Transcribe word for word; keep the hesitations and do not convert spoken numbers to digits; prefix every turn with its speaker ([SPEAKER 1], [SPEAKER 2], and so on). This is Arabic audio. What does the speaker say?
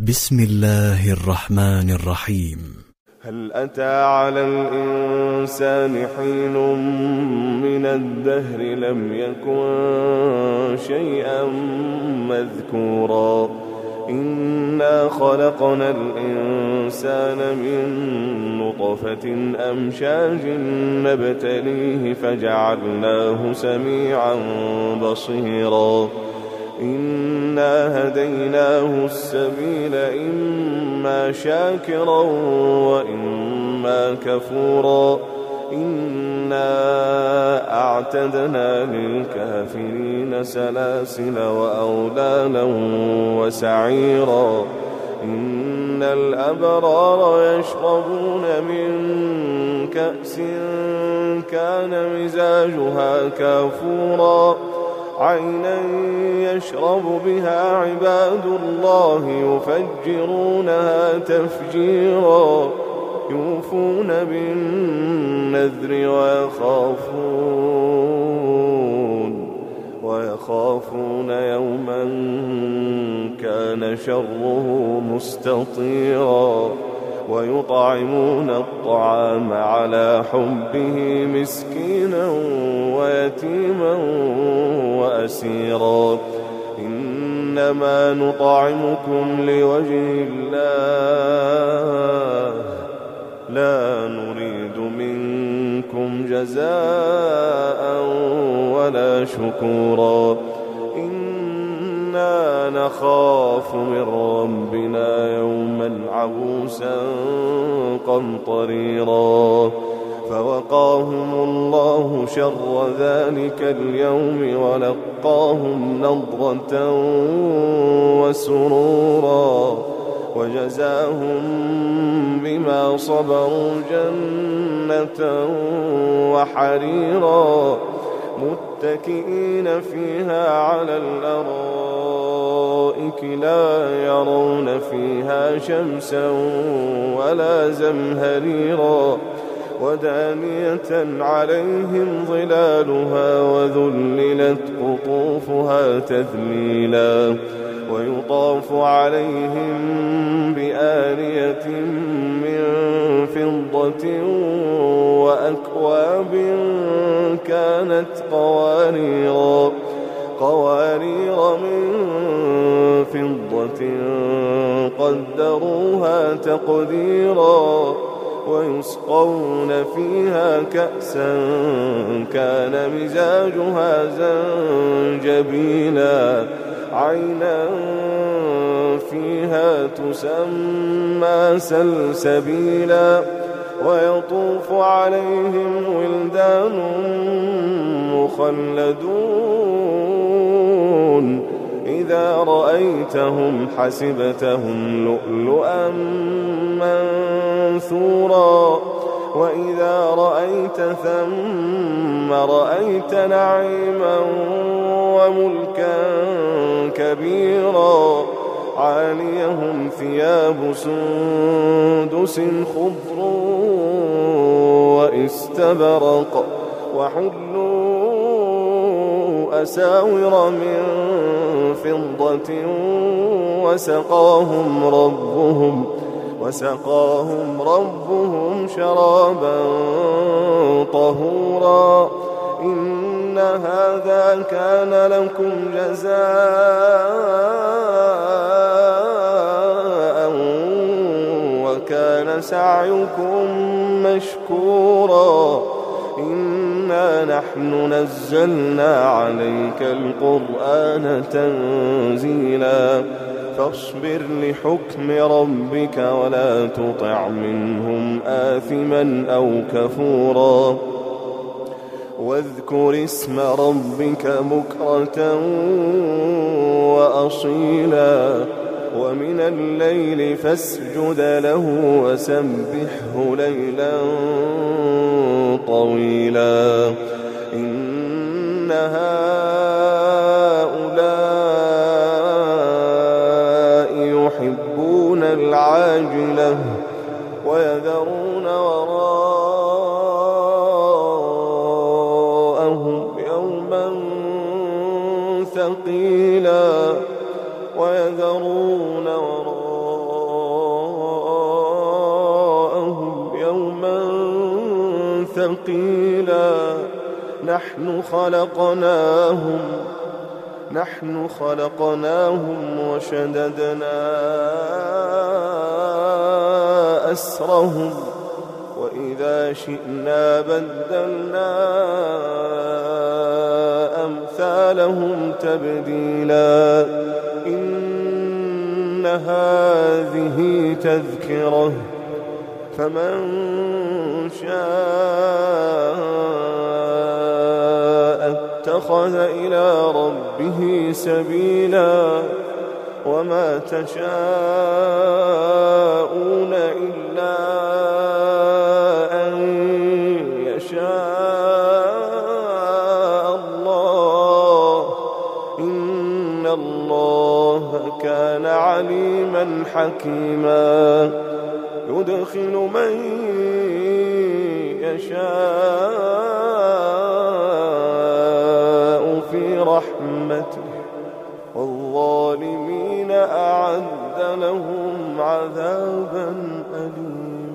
[SPEAKER 1] بسم الله الرحمن الرحيم.
[SPEAKER 2] هل أتى على الإنسان حين من الدهر لم يكن شيئا مذكورا إنا خلقنا الإنسان من نطفة أمشاج نبتليه فجعلناه سميعا بصيرا إنا هديناه السبيل إما شاكرا وإما كفورا إنا أعتدنا للكافرين سلاسل وأغلالا وسعيرا إن الأبرار يشربون من كأس كان مزاجها كافورا عينا يشرب بها عباد الله يفجرونها تفجيرا يوفون بالنذر ويخافون ويخافون يوما كان شره مستطيرا ويطعمون الطعام على حبه مسكينا ويتيما وأسيرا إنما نطعمكم لوجه الله لا نريد منكم جزاء ولا شكورا إنا نخاف من ربنا يوما عبوسا قمطريرا فوقاهم الله شر ذلك اليوم ولقاهم نضرة وسرورا وجزاهم بما صبروا جنة وحريرا متكئين فيها على الأرائك لا يرون فيها شمسا ولا زمهريرا ودانية عليهم ظلالها وذللت قطوفها تذليلا ويطاف عليهم بآنية من فضة وأكواب كانت قواريرا قوارير من فضة قدروها تقديرا ويسقون فيها كأسا كان مزاجها زنجبيلا عينا فيها تسمى سلسبيلا ويطوف عليهم ولدان مخلدون إذا رأيتهم حسبتهم لؤلؤا منثورا وإذا رأيت ثم رأيت نعيما وملكا كبيرا عاليهم ثياب سندس خضر واستبرق وحلوا أساور من فضة وسقاهم ربهم وسقاهم ربهم شرابا طهورا إن هذا كان لكم جزاء وكان سعيكم مشكورا إنا نحن نزلنا عليك القرآن تنزيلا فاصبر لحكم ربك ولا تطع منهم آثما أو كفورا واذكر اسم ربك بكرة وأصيلا ومن الليل فاسجد له وسبحه ليلا طويلا إن هؤلاء يحبون العاجلة ويذرون وراءهم يوما ثقيلا ويذرون وراءهم ثقيلا نحن خلقناهم نحن خلقناهم وشددنا أسرهم وإذا شئنا بدلنا أمثالهم تبديلا إن هذه تذكرة فمن شاء اتخذ إلى ربه سبيلا وما تشاءون إلا أن يشاء الله إن الله كان عليما حكيما يدخل من يشاء في رحمته والظالمين أعد لهم عذابا أليما.